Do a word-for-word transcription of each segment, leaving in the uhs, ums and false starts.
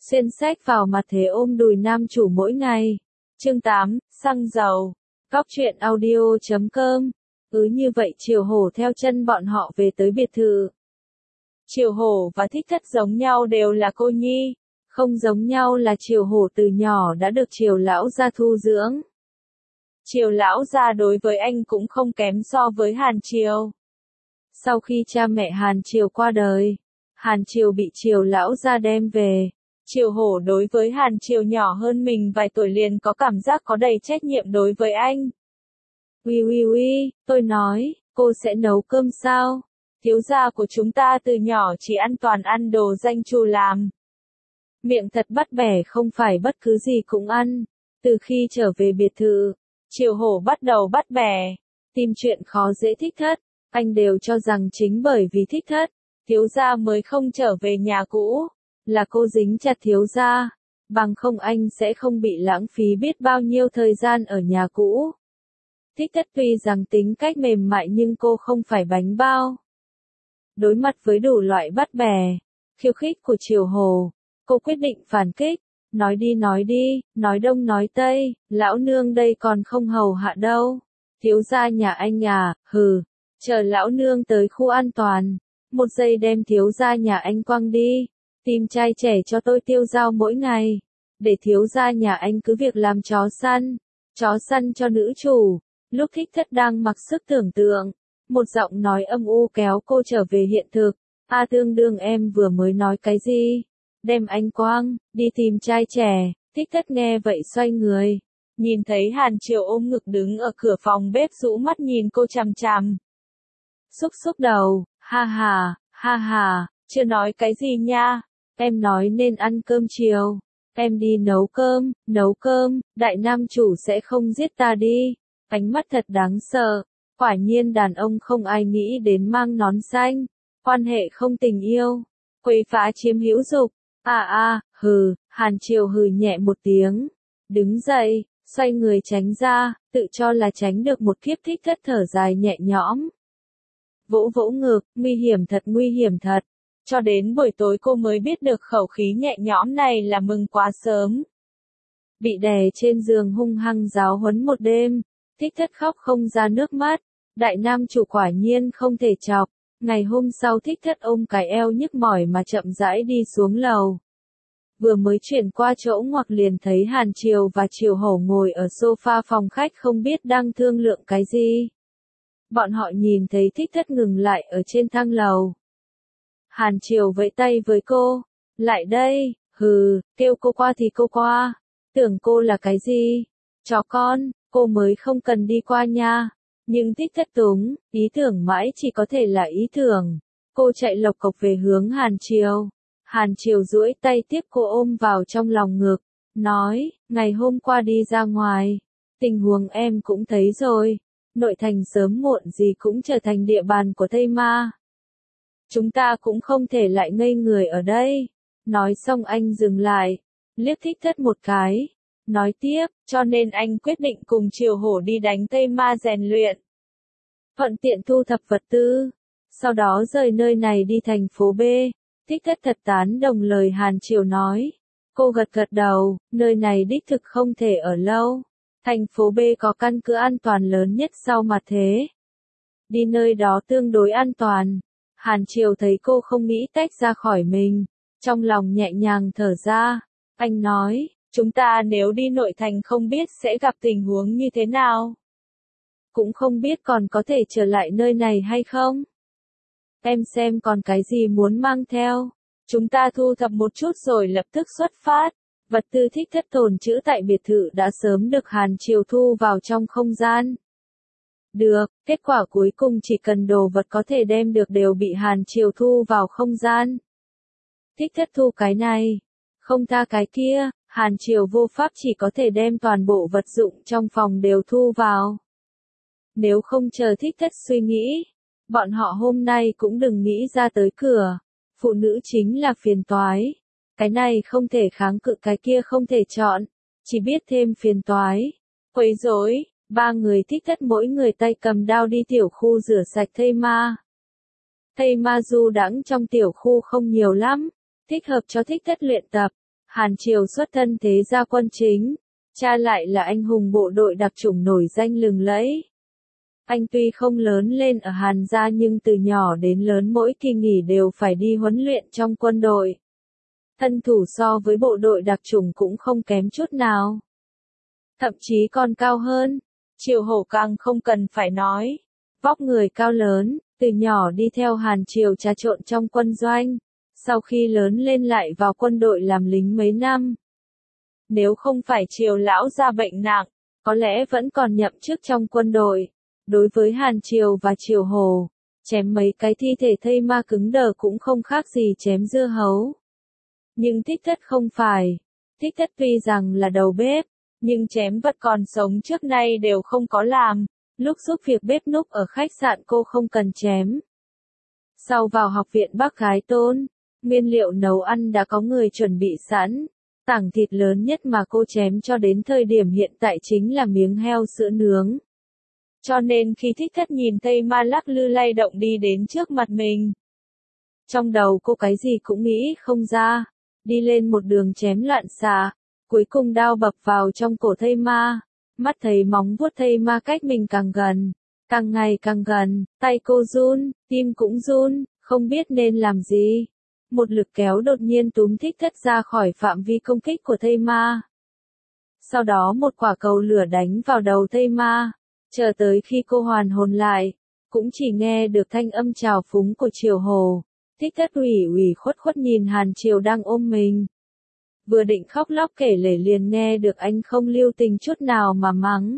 Xuyên sách vào mặt thế ôm đùi nam chủ mỗi ngày. Chương tám, xăng dầu. Góc truyện audio chấm com. Cứ như vậy Triều Hổ theo chân bọn họ về tới biệt thự. Triều Hổ và Thích Thất giống nhau đều là cô nhi, không giống nhau là Triều Hổ từ nhỏ đã được Triều lão gia thu dưỡng. Triều lão gia đối với anh cũng không kém so với Hàn Triều. Sau khi cha mẹ Hàn Triều qua đời, Hàn Triều bị Triều lão gia đem về. Triều Hổ đối với Hàn Triều nhỏ hơn mình vài tuổi liền có cảm giác có đầy trách nhiệm đối với anh. Ui ui ui, tôi nói, cô sẽ nấu cơm sao? Thiếu gia của chúng ta từ nhỏ chỉ ăn toàn ăn đồ danh chủ làm. Miệng thật bắt bẻ không phải bất cứ gì cũng ăn. Từ khi trở về biệt thự, Triều Hổ bắt đầu bắt bẻ, tìm chuyện khó dễ Thích Thất. Anh đều cho rằng chính bởi vì Thích Thất, thiếu gia mới không trở về nhà cũ. Là cô dính chặt thiếu gia, bằng không anh sẽ không bị lãng phí biết bao nhiêu thời gian ở nhà cũ. Thích Thất tuy rằng tính cách mềm mại nhưng cô không phải bánh bao. Đối mặt với đủ loại bắt bẻ, khiêu khích của Triều Hổ, cô quyết định phản kích. Nói đi nói đi, nói đông nói tây, lão nương đây còn không hầu hạ đâu. Thiếu gia nhà anh à, hừ, chờ lão nương tới khu an toàn, một giây đem thiếu gia nhà anh quăng đi. Tìm trai trẻ cho tôi tiêu dao mỗi ngày, để thiếu gia nhà anh cứ việc làm chó săn, chó săn cho nữ chủ. Lúc Thích Thất đang mặc sức tưởng tượng, một giọng nói âm u kéo cô trở về hiện thực. A tương đương em vừa mới nói cái gì? Đem anh quang, đi tìm trai trẻ. Thích Thất nghe vậy xoay người, nhìn thấy Hàn Triều ôm ngực đứng ở cửa phòng bếp rũ mắt nhìn cô chằm chằm. Xúc xúc đầu, ha ha, ha ha, chưa nói cái gì nha. Em nói nên ăn cơm chiều. Em đi nấu cơm, nấu cơm, đại nam chủ sẽ không giết ta đi. Ánh mắt thật đáng sợ. Quả nhiên đàn ông không ai nghĩ đến mang nón xanh. Quan hệ không tình yêu. Quấy phá chiếm hữu dục. À à, hừ, Hàn Triều hừ nhẹ một tiếng. Đứng dậy, xoay người tránh ra, tự cho là tránh được một kiếp. Thích Thất thở dài nhẹ nhõm. Vỗ vỗ ngực, nguy hiểm thật nguy hiểm thật. Cho đến buổi tối cô mới biết được khẩu khí nhẹ nhõm này là mừng quá sớm. Bị đè trên giường hung hăng giáo huấn một đêm, Thích Thất khóc không ra nước mắt. Đại nam chủ quả nhiên không thể chọc. Ngày hôm sau Thích Thất ôm cái eo nhức mỏi mà chậm rãi đi xuống lầu. Vừa mới chuyển qua chỗ ngoặc liền thấy Hàn Triều và Triều Hổ ngồi ở sofa phòng khách không biết đang thương lượng cái gì. Bọn họ nhìn thấy Thích Thất ngừng lại ở trên thang lầu. Hàn Triều vẫy tay với cô, lại đây, hừ, kêu cô qua thì cô qua, tưởng cô là cái gì, chó con, cô mới không cần đi qua nha. Nhưng Thích Thất túng, ý tưởng mãi chỉ có thể là ý tưởng. Cô chạy lộc cộc về hướng Hàn Triều. Hàn Triều duỗi tay tiếp cô ôm vào trong lòng ngực, nói, ngày hôm qua đi ra ngoài, tình huống em cũng thấy rồi, nội thành sớm muộn gì cũng trở thành địa bàn của Tây Ma. Chúng ta cũng không thể lại ngây người ở đây. Nói xong anh dừng lại, liếc Thích Thất một cái. Nói tiếp, cho nên anh quyết định cùng Triều Hổ đi đánh Tây Ma rèn luyện. Thuận tiện thu thập vật tư. Sau đó rời nơi này đi thành phố B. Thích Thất thật tán đồng lời Hàn Triều nói. Cô gật gật đầu, nơi này đích thực không thể ở lâu. Thành phố B có căn cứ an toàn lớn nhất sau mặt thế. Đi nơi đó tương đối an toàn. Hàn Triều thấy cô không nghĩ tách ra khỏi mình, trong lòng nhẹ nhàng thở ra. Anh nói, chúng ta nếu đi nội thành không biết sẽ gặp tình huống như thế nào. Cũng không biết còn có thể trở lại nơi này hay không. Em xem còn cái gì muốn mang theo. Chúng ta thu thập một chút rồi lập tức xuất phát. Vật tư Thích Thất tồn trữ tại biệt thự đã sớm được Hàn Triều thu vào trong không gian. Được, kết quả cuối cùng chỉ cần đồ vật có thể đem được đều bị Hàn Triều thu vào không gian. Thích Thất thu cái này, không tha cái kia, Hàn Triều vô pháp chỉ có thể đem toàn bộ vật dụng trong phòng đều thu vào. Nếu không chờ Thích Thất suy nghĩ, bọn họ hôm nay cũng đừng nghĩ ra tới cửa. Phụ nữ chính là phiền toái. Cái này không thể kháng cự, cái kia không thể chọn, chỉ biết thêm phiền toái. Quấy rối. Ba người Thích Thất mỗi người tay cầm đao đi tiểu khu rửa sạch thây ma. Thây ma du đãng trong tiểu khu không nhiều lắm, thích hợp cho Thích Thất luyện tập. Hàn Triều xuất thân thế gia quân chính, cha lại là anh hùng bộ đội đặc chủng nổi danh lừng lẫy. Anh tuy không lớn lên ở Hàn gia nhưng từ nhỏ đến lớn mỗi kỳ nghỉ đều phải đi huấn luyện trong quân đội. Thân thủ so với bộ đội đặc chủng cũng không kém chút nào. Thậm chí còn cao hơn. Triều Hổ càng không cần phải nói. Vóc người cao lớn, từ nhỏ đi theo Hàn Triều trà trộn trong quân doanh. Sau khi lớn lên lại vào quân đội làm lính mấy năm. Nếu không phải Triều lão ra bệnh nặng, có lẽ vẫn còn nhậm chức trong quân đội. Đối với Hàn Triều và Triều Hổ, chém mấy cái thi thể thây ma cứng đờ cũng không khác gì chém dưa hấu. Nhưng Thích Thất không phải. Thích Thất tuy rằng là đầu bếp, nhưng chém vật còn sống trước nay đều không có làm. Lúc giúp việc bếp núc ở khách sạn cô không cần chém. Sau vào học viện Bác Gái Tôn, nguyên liệu nấu ăn đã có người chuẩn bị sẵn. Tảng thịt lớn nhất mà cô chém cho đến thời điểm hiện tại chính là miếng heo sữa nướng. Cho nên khi Thích Thất nhìn Tây Ma lắc lư lay động đi đến trước mặt mình, trong đầu cô cái gì cũng nghĩ không ra, đi lên một đường chém loạn xạ, cuối cùng đao bập vào trong cổ Tây Ma, mắt thấy móng vuốt Tây Ma cách mình càng gần, càng ngày càng gần, tay cô run, tim cũng run, không biết nên làm gì. Một lực kéo đột nhiên túm Thích Thất ra khỏi phạm vi công kích của Tây Ma. Sau đó một quả cầu lửa đánh vào đầu Tây Ma. Chờ tới khi cô hoàn hồn lại, cũng chỉ nghe được thanh âm trào phúng của Triều Hổ. Thích Thất ủy ủy khuất khuất nhìn Hàn Triều đang ôm mình. Vừa định khóc lóc kể lể liền nghe được anh không lưu tình chút nào mà mắng.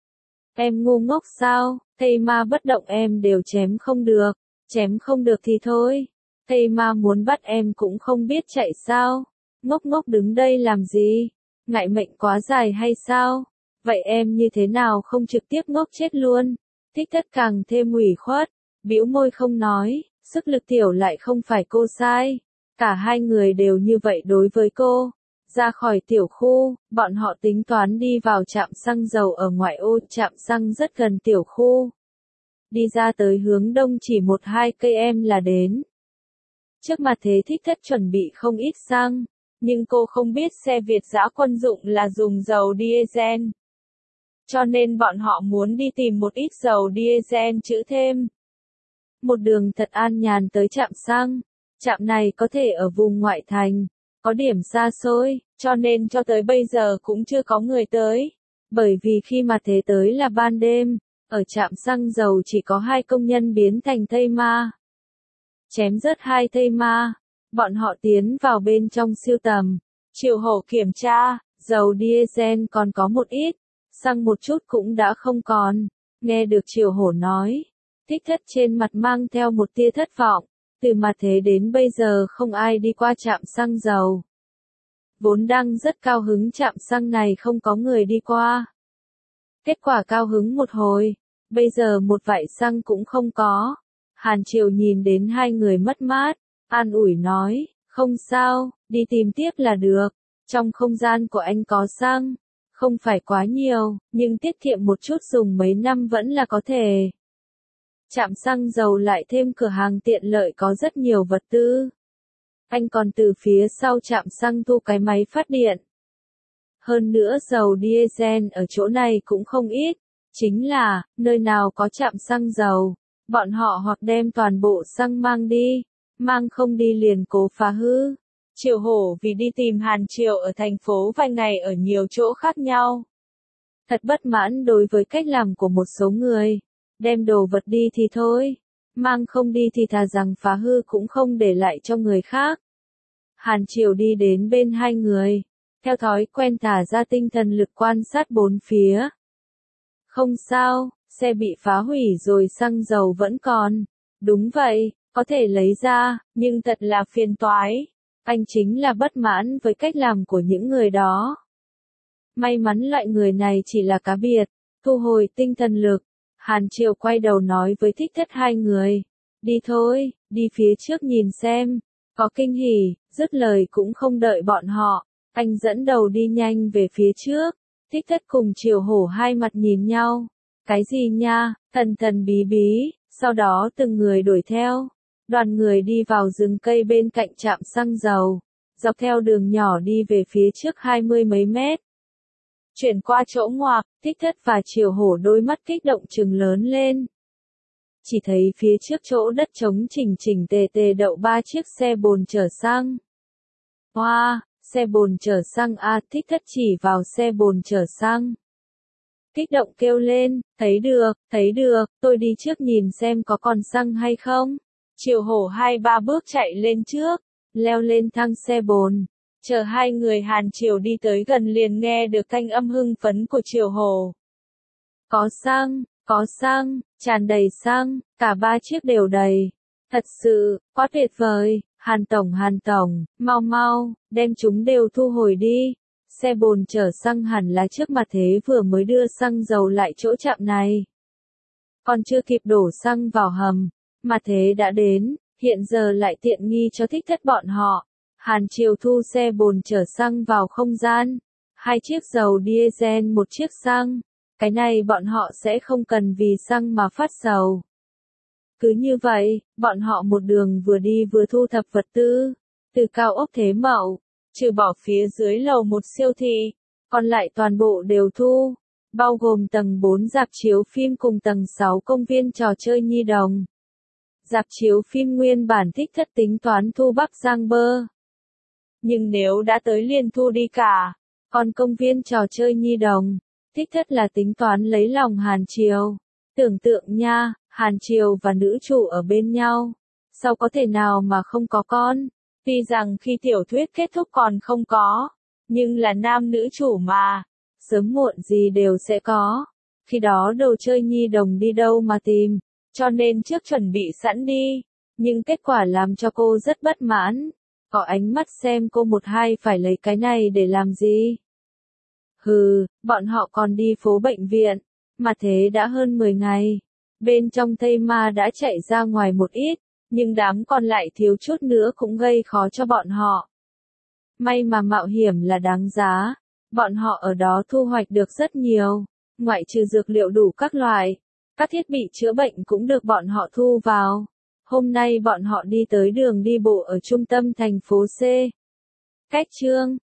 Em ngu ngốc sao, Tây Ma bất động em đều chém không được, chém không được thì thôi. Tây Ma muốn bắt em cũng không biết chạy sao, ngốc ngốc đứng đây làm gì, ngại mệnh quá dài hay sao? Vậy em như thế nào không trực tiếp ngốc chết luôn? Thích Thất càng thêm ủy khuất, bĩu môi không nói, sức lực tiểu lại không phải cô sai. Cả hai người đều như vậy đối với cô. Ra khỏi tiểu khu, bọn họ tính toán đi vào trạm xăng dầu ở ngoại ô, trạm xăng rất gần tiểu khu. Đi ra tới hướng đông chỉ một hai cây em là đến. Trước mặt thế Thích Thất chuẩn bị không ít xăng, nhưng cô không biết xe Việt dã quân dụng là dùng dầu diesel. Cho nên bọn họ muốn đi tìm một ít dầu diesel trữ thêm. Một đường thật an nhàn tới trạm xăng. Trạm này có thể ở vùng ngoại thành, có điểm xa xôi, cho nên cho tới bây giờ cũng chưa có người tới. Bởi vì khi mà thế tới là ban đêm, ở trạm xăng dầu chỉ có hai công nhân biến thành Tây Ma. Chém rớt hai Tây Ma, bọn họ tiến vào bên trong siêu tầm. Triều Hổ kiểm tra, dầu diesel còn có một ít. Xăng một chút cũng đã không còn. Nghe được Triều Hổ nói, Thích Thất trên mặt mang theo một tia thất vọng. Từ mặt thế đến bây giờ không ai đi qua trạm xăng dầu. Vốn đang rất cao hứng trạm xăng này không có người đi qua. Kết quả cao hứng một hồi, bây giờ một vại xăng cũng không có. Hàn Triều nhìn đến hai người mất mát, an ủi nói, không sao, đi tìm tiếp là được. Trong không gian của anh có xăng. Không phải quá nhiều, nhưng tiết kiệm một chút dùng mấy năm vẫn là có thể. Trạm xăng dầu lại thêm cửa hàng tiện lợi có rất nhiều vật tư. Anh còn từ phía sau trạm xăng thu cái máy phát điện. Hơn nữa dầu diesel ở chỗ này cũng không ít. Chính là, nơi nào có trạm xăng dầu, bọn họ hoặc đem toàn bộ xăng mang đi, mang không đi liền cố phá hư. Triều Hổ vì đi tìm Hàn Triều ở thành phố vài ngày ở nhiều chỗ khác nhau. Thật bất mãn đối với cách làm của một số người. Đem đồ vật đi thì thôi, mang không đi thì thà rằng phá hư cũng không để lại cho người khác. Hàn Triều đi đến bên hai người, theo thói quen thả ra tinh thần lực quan sát bốn phía. Không sao, xe bị phá hủy rồi xăng dầu vẫn còn. Đúng vậy, có thể lấy ra, nhưng thật là phiền toái. Anh chính là bất mãn với cách làm của những người đó. May mắn loại người này chỉ là cá biệt, thu hồi tinh thần lực. Hàn Triều quay đầu nói với Thích Thất hai người. Đi thôi, đi phía trước nhìn xem. Có kinh hỉ, dứt lời cũng không đợi bọn họ. Anh dẫn đầu đi nhanh về phía trước. Thích Thất cùng Triều Hổ hai mặt nhìn nhau. Cái gì nha, thần thần bí bí, sau đó từng người đuổi theo. Đoàn người đi vào rừng cây bên cạnh trạm xăng dầu. dọc theo đường nhỏ đi về phía trước hai mươi mấy mét. Chuyển qua chỗ ngoặc, Thích Thất và Triều Hổ đôi mắt kích động trừng lớn lên. Chỉ thấy phía trước chỗ đất trống chỉnh chỉnh tề tề đậu ba chiếc xe bồn chở xăng. Hoa, wow, xe bồn chở xăng à, Thích Thất chỉ vào xe bồn chở xăng. Kích động kêu lên, thấy được, thấy được, tôi đi trước nhìn xem có còn xăng hay không. Triều Hổ hai ba bước chạy lên trước, leo lên thang xe bồn. Chờ hai người Hàn Triều đi tới gần liền nghe được thanh âm hưng phấn của Triều Hổ. Có xăng, có xăng, tràn đầy xăng, cả ba chiếc đều đầy. Thật sự, quá tuyệt vời, Hàn Tổng Hàn Tổng, mau mau, đem chúng đều thu hồi đi. Xe bồn chở xăng hẳn là trước mặt thế vừa mới đưa xăng dầu lại chỗ trạm này. Còn chưa kịp đổ xăng vào hầm, mà thế đã đến, hiện giờ lại tiện nghi cho Thích Thất bọn họ. Hàn Triều thu xe bồn chở xăng vào không gian, hai chiếc dầu diesel một chiếc xăng, cái này bọn họ sẽ không cần vì xăng mà phát sầu. Cứ như vậy, bọn họ một đường vừa đi vừa thu thập vật tư, từ cao ốc Thế Mậu, trừ bỏ phía dưới lầu một siêu thị, còn lại toàn bộ đều thu, bao gồm tầng bốn rạp chiếu phim cùng tầng sáu công viên trò chơi nhi đồng. Rạp chiếu phim nguyên bản Thích Thất tính toán thu Bắc Giang Bơ. Nhưng nếu đã tới liền thu đi cả, còn công viên trò chơi nhi đồng, Thích Thất là tính toán lấy lòng Hàn Triều. Tưởng tượng nha, Hàn Triều và nữ chủ ở bên nhau, sao có thể nào mà không có con? Tuy rằng khi tiểu thuyết kết thúc còn không có, nhưng là nam nữ chủ mà, sớm muộn gì đều sẽ có. Khi đó đồ chơi nhi đồng đi đâu mà tìm, cho nên trước chuẩn bị sẵn đi, nhưng kết quả làm cho cô rất bất mãn. Có ánh mắt xem cô một hai phải lấy cái này để làm gì? Hừ, bọn họ còn đi phố bệnh viện, mà thế đã hơn mười ngày. Bên trong Tây Ma đã chạy ra ngoài một ít, nhưng đám còn lại thiếu chút nữa cũng gây khó cho bọn họ. May mà mạo hiểm là đáng giá, bọn họ ở đó thu hoạch được rất nhiều, ngoại trừ dược liệu đủ các loại, các thiết bị chữa bệnh cũng được bọn họ thu vào. Hôm nay bọn họ đi tới đường đi bộ ở trung tâm thành phố C. Cách chương